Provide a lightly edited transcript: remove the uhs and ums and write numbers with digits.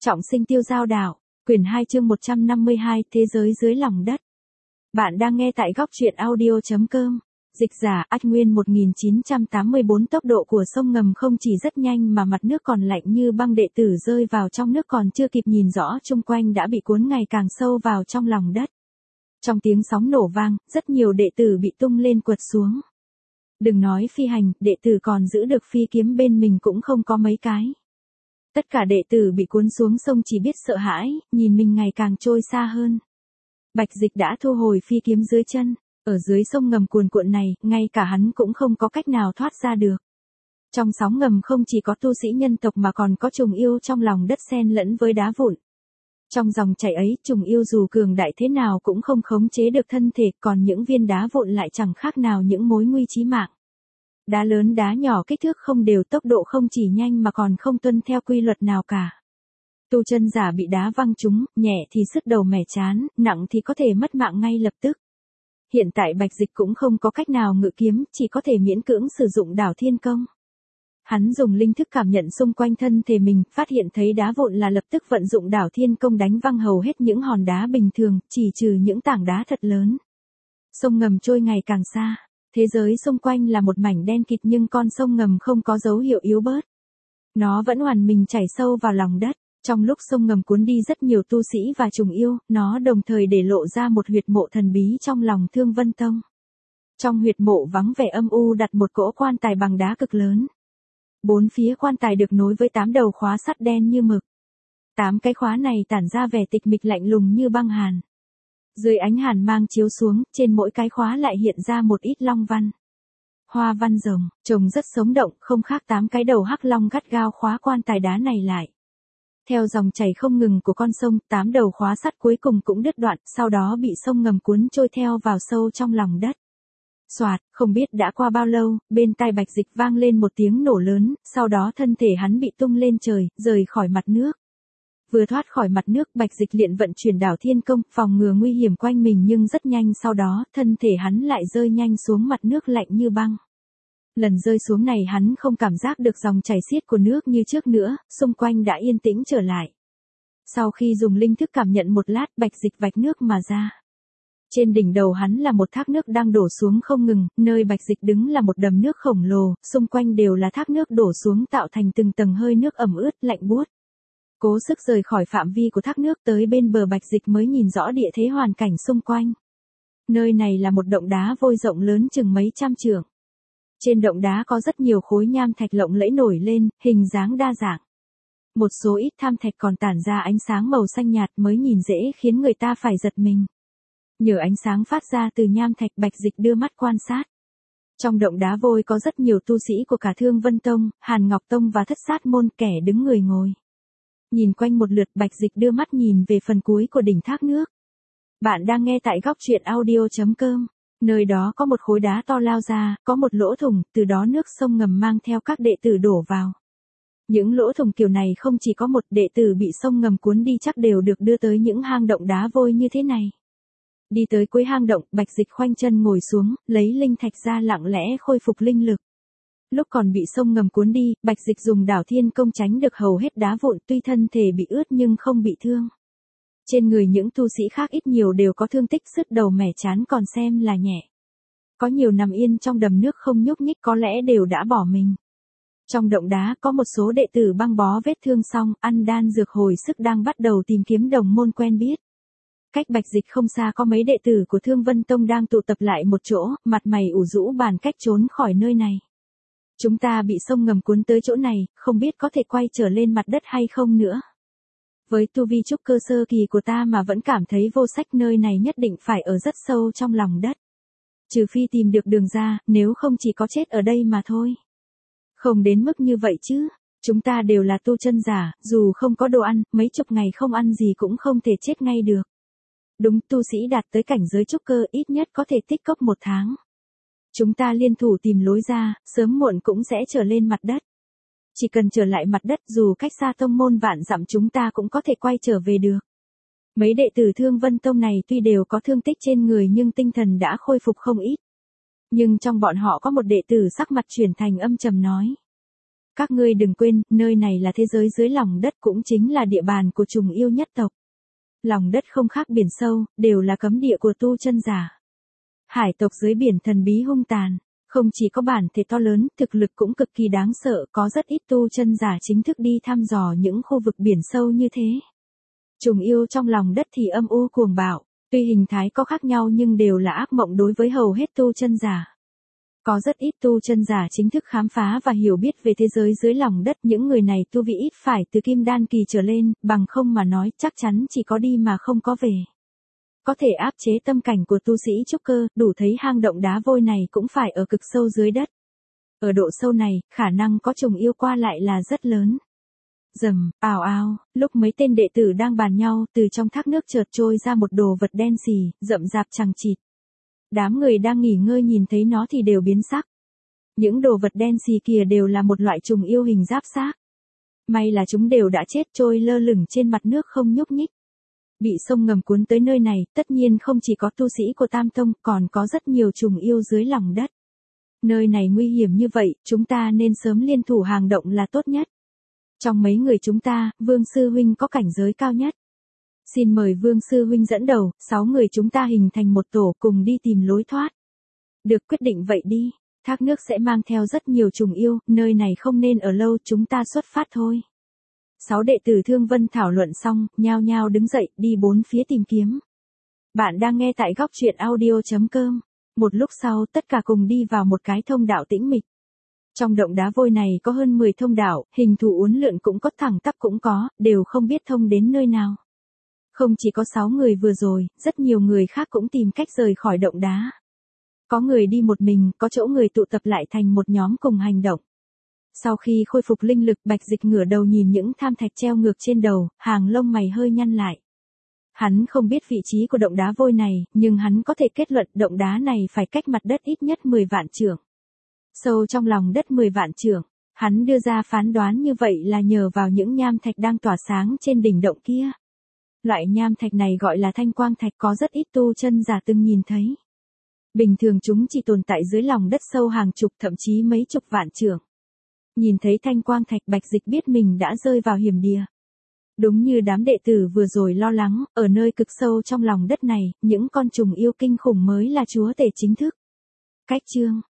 Trọng sinh tiêu giao đạo, quyển 2 chương 152, thế giới dưới lòng đất. Bạn đang nghe tại góc truyện audio.com. Dịch giả Ách Nguyên 1984. Tốc độ của sông ngầm không chỉ rất nhanh mà mặt nước còn lạnh như băng, đệ tử rơi vào trong nước còn chưa kịp nhìn rõ chung quanh đã bị cuốn ngày càng sâu vào trong lòng đất. Trong tiếng sóng nổ vang, rất nhiều đệ tử bị tung lên quật xuống. Đừng nói phi hành, đệ tử còn giữ được phi kiếm bên mình cũng không có mấy cái. Tất cả đệ tử bị cuốn xuống sông chỉ biết sợ hãi, nhìn mình ngày càng trôi xa hơn. Bạch Dịch đã thu hồi phi kiếm dưới chân, ở dưới sông ngầm cuồn cuộn này, ngay cả hắn cũng không có cách nào thoát ra được. Trong sóng ngầm không chỉ có tu sĩ nhân tộc mà còn có trùng yêu trong lòng đất xen lẫn với đá vụn. Trong dòng chảy ấy, trùng yêu dù cường đại thế nào cũng không khống chế được thân thể, còn những viên đá vụn lại chẳng khác nào những mối nguy chí mạng. Đá lớn đá nhỏ kích thước không đều, tốc độ không chỉ nhanh mà còn không tuân theo quy luật nào cả. Tu chân giả bị đá văng trúng, nhẹ thì sứt đầu mẻ trán, nặng thì có thể mất mạng ngay lập tức. Hiện tại Bạch Dịch cũng không có cách nào ngự kiếm, chỉ có thể miễn cưỡng sử dụng đảo thiên công. Hắn dùng linh thức cảm nhận xung quanh thân thể mình, phát hiện thấy đá vụn là lập tức vận dụng đảo thiên công đánh văng hầu hết những hòn đá bình thường, chỉ trừ những tảng đá thật lớn. Sông ngầm trôi ngày càng xa. Thế giới xung quanh là một mảnh đen kịt nhưng con sông ngầm không có dấu hiệu yếu bớt. Nó vẫn hoàn mình chảy sâu vào lòng đất. Trong lúc sông ngầm cuốn đi rất nhiều tu sĩ và trùng yêu, nó đồng thời để lộ ra một huyệt mộ thần bí trong lòng Thương Vân Tông. Trong huyệt mộ vắng vẻ âm u đặt một cỗ quan tài bằng đá cực lớn. 4 phía quan tài được nối với 8 đầu khóa sắt đen như mực. 8 cái khóa này tản ra vẻ tịch mịch lạnh lùng như băng hàn. Dưới ánh hàn mang chiếu xuống, trên mỗi cái khóa lại hiện ra một ít long văn. Hoa văn rồng, trông rất sống động, không khác 8 cái đầu hắc long gắt gao khóa quan tài đá này lại. Theo dòng chảy không ngừng của con sông, 8 đầu khóa sắt cuối cùng cũng đứt đoạn, sau đó bị sông ngầm cuốn trôi theo vào sâu trong lòng đất. Soạt, không biết đã qua bao lâu, bên tai Bạch Dịch vang lên một tiếng nổ lớn, sau đó thân thể hắn bị tung lên trời, rời khỏi mặt nước. Vừa thoát khỏi mặt nước, Bạch Dịch liền vận chuyển đảo thiên công, phòng ngừa nguy hiểm quanh mình, nhưng rất nhanh sau đó, thân thể hắn lại rơi nhanh xuống mặt nước lạnh như băng. Lần rơi xuống này hắn không cảm giác được dòng chảy xiết của nước như trước nữa, xung quanh đã yên tĩnh trở lại. Sau khi dùng linh thức cảm nhận một lát, Bạch Dịch vạch nước mà ra. Trên đỉnh đầu hắn là một thác nước đang đổ xuống không ngừng, nơi Bạch Dịch đứng là một đầm nước khổng lồ, xung quanh đều là thác nước đổ xuống tạo thành từng tầng hơi nước ẩm ướt, lạnh buốt. Cố sức rời khỏi phạm vi của thác nước tới bên bờ, Bạch Dịch mới nhìn rõ địa thế hoàn cảnh xung quanh. Nơi này là một động đá vôi rộng lớn chừng mấy trăm trượng. Trên động đá có rất nhiều khối nham thạch lộng lẫy nổi lên, hình dáng đa dạng. Một số ít tham thạch còn tản ra ánh sáng màu xanh nhạt, mới nhìn dễ khiến người ta phải giật mình. Nhờ ánh sáng phát ra từ nham thạch, Bạch Dịch đưa mắt quan sát. Trong động đá vôi có rất nhiều tu sĩ của cả Thương Vân Tông, Hàn Ngọc Tông và Thất Sát Môn, kẻ đứng người ngồi. Nhìn quanh một lượt, Bạch Dịch đưa mắt nhìn về phần cuối của đỉnh thác nước. Bạn đang nghe tại góc truyện audio.com. Nơi đó có một khối đá to lao ra, có một lỗ thủng, từ đó nước sông ngầm mang theo các đệ tử đổ vào. Những lỗ thủng kiểu này không chỉ có một, đệ tử bị sông ngầm cuốn đi chắc đều được đưa tới những hang động đá vôi như thế này. Đi tới cuối hang động, Bạch Dịch khoanh chân ngồi xuống, lấy linh thạch ra lặng lẽ khôi phục linh lực. Lúc còn bị sông ngầm cuốn đi, Bạch Dịch dùng đảo thiên công tránh được hầu hết đá vụn, tuy thân thể bị ướt nhưng không bị thương. Trên người những tu sĩ khác ít nhiều đều có thương tích, sứt đầu mẻ trán còn xem là nhẹ. Có nhiều nằm yên trong đầm nước không nhúc nhích, có lẽ đều đã bỏ mình. Trong động đá có một số đệ tử băng bó vết thương xong, ăn đan dược hồi sức đang bắt đầu tìm kiếm đồng môn quen biết. Cách Bạch Dịch không xa có mấy đệ tử của Thương Vân Tông đang tụ tập lại một chỗ, mặt mày ủ rũ bàn cách trốn khỏi nơi này. Chúng ta bị sông ngầm cuốn tới chỗ này, không biết có thể quay trở lên mặt đất hay không nữa. Với tu vi trúc cơ sơ kỳ của ta mà vẫn cảm thấy vô sách, nơi này nhất định phải ở rất sâu trong lòng đất. Trừ phi tìm được đường ra, nếu không chỉ có chết ở đây mà thôi. Không đến mức như vậy chứ, chúng ta đều là tu chân giả, dù không có đồ ăn, mấy chục ngày không ăn gì cũng không thể chết ngay được. Đúng, tu sĩ đạt tới cảnh giới trúc cơ ít nhất có thể tích cóp 1 tháng. Chúng ta liên thủ tìm lối ra, sớm muộn cũng sẽ trở lên mặt đất. Chỉ cần trở lại mặt đất, dù cách xa tông môn vạn dặm, chúng ta cũng có thể quay trở về được. Mấy đệ tử Thương Vân Tông này tuy đều có thương tích trên người nhưng tinh thần đã khôi phục không ít. Nhưng trong bọn họ có một đệ tử sắc mặt chuyển thành âm trầm nói. Các ngươi đừng quên, nơi này là thế giới dưới lòng đất cũng chính là địa bàn của trùng yêu nhất tộc. Lòng đất không khác biển sâu, đều là cấm địa của tu chân giả. Hải tộc dưới biển thần bí hung tàn, không chỉ có bản thể to lớn, thực lực cũng cực kỳ đáng sợ, có rất ít tu chân giả chính thức đi thăm dò những khu vực biển sâu như thế. Trùng yêu trong lòng đất thì âm u cuồng bạo, tuy hình thái có khác nhau nhưng đều là ác mộng đối với hầu hết tu chân giả. Có rất ít tu chân giả chính thức khám phá và hiểu biết về thế giới dưới lòng đất, những người này tu vị ít phải từ kim đan kỳ trở lên, bằng không mà nói chắc chắn chỉ có đi mà không có về. Có thể áp chế tâm cảnh của tu sĩ trúc cơ, đủ thấy hang động đá vôi này cũng phải ở cực sâu dưới đất. Ở độ sâu này, khả năng có trùng yêu qua lại là rất lớn. Rầm, ào ào, lúc mấy tên đệ tử đang bàn nhau, từ trong thác nước chợt trôi ra một đồ vật đen xì, rậm rạp chằng chịt. Đám người đang nghỉ ngơi nhìn thấy nó thì đều biến sắc. Những đồ vật đen xì kia đều là một loại trùng yêu hình giáp xác. May là chúng đều đã chết trôi lơ lửng trên mặt nước không nhúc nhích. Bị sông ngầm cuốn tới nơi này, tất nhiên không chỉ có tu sĩ của Tam Tông, còn có rất nhiều trùng yêu dưới lòng đất. Nơi này nguy hiểm như vậy, chúng ta nên sớm liên thủ hàng động là tốt nhất. Trong mấy người chúng ta, Vương Sư Huynh có cảnh giới cao nhất. Xin mời Vương Sư Huynh dẫn đầu, 6 người chúng ta hình thành một tổ cùng đi tìm lối thoát. Được, quyết định vậy đi, thác nước sẽ mang theo rất nhiều trùng yêu, nơi này không nên ở lâu, chúng ta xuất phát thôi. 6 đệ tử Thương Vân thảo luận xong, nhao nhao đứng dậy, đi bốn phía tìm kiếm. Bạn đang nghe tại góc truyện audio.com. Một lúc sau, tất cả cùng đi vào một cái thông đạo tĩnh mịch. Trong động đá vôi này có hơn 10 thông đạo, hình thù uốn lượn cũng có, thẳng tắp cũng có, đều không biết thông đến nơi nào. Không chỉ có 6 người vừa rồi, rất nhiều người khác cũng tìm cách rời khỏi động đá. Có người đi một mình, có chỗ người tụ tập lại thành một nhóm cùng hành động. Sau khi khôi phục linh lực, Bạch Dịch ngửa đầu nhìn những tham thạch treo ngược trên đầu, hàng lông mày hơi nhăn lại. Hắn không biết vị trí của động đá vôi này, nhưng hắn có thể kết luận động đá này phải cách mặt đất ít nhất 10 vạn trượng. Sâu trong lòng đất 10 vạn trượng, hắn đưa ra phán đoán như vậy là nhờ vào những nham thạch đang tỏa sáng trên đỉnh động kia. Loại nham thạch này gọi là thanh quang thạch, có rất ít tu chân giả từng nhìn thấy. Bình thường chúng chỉ tồn tại dưới lòng đất sâu hàng chục thậm chí mấy chục vạn trượng. Nhìn thấy thanh quang thạch, Bạch Dịch biết mình đã rơi vào hiểm địa. Đúng như đám đệ tử vừa rồi lo lắng, ở nơi cực sâu trong lòng đất này, những con trùng yêu kinh khủng mới là chúa tể chính thức. Cách chương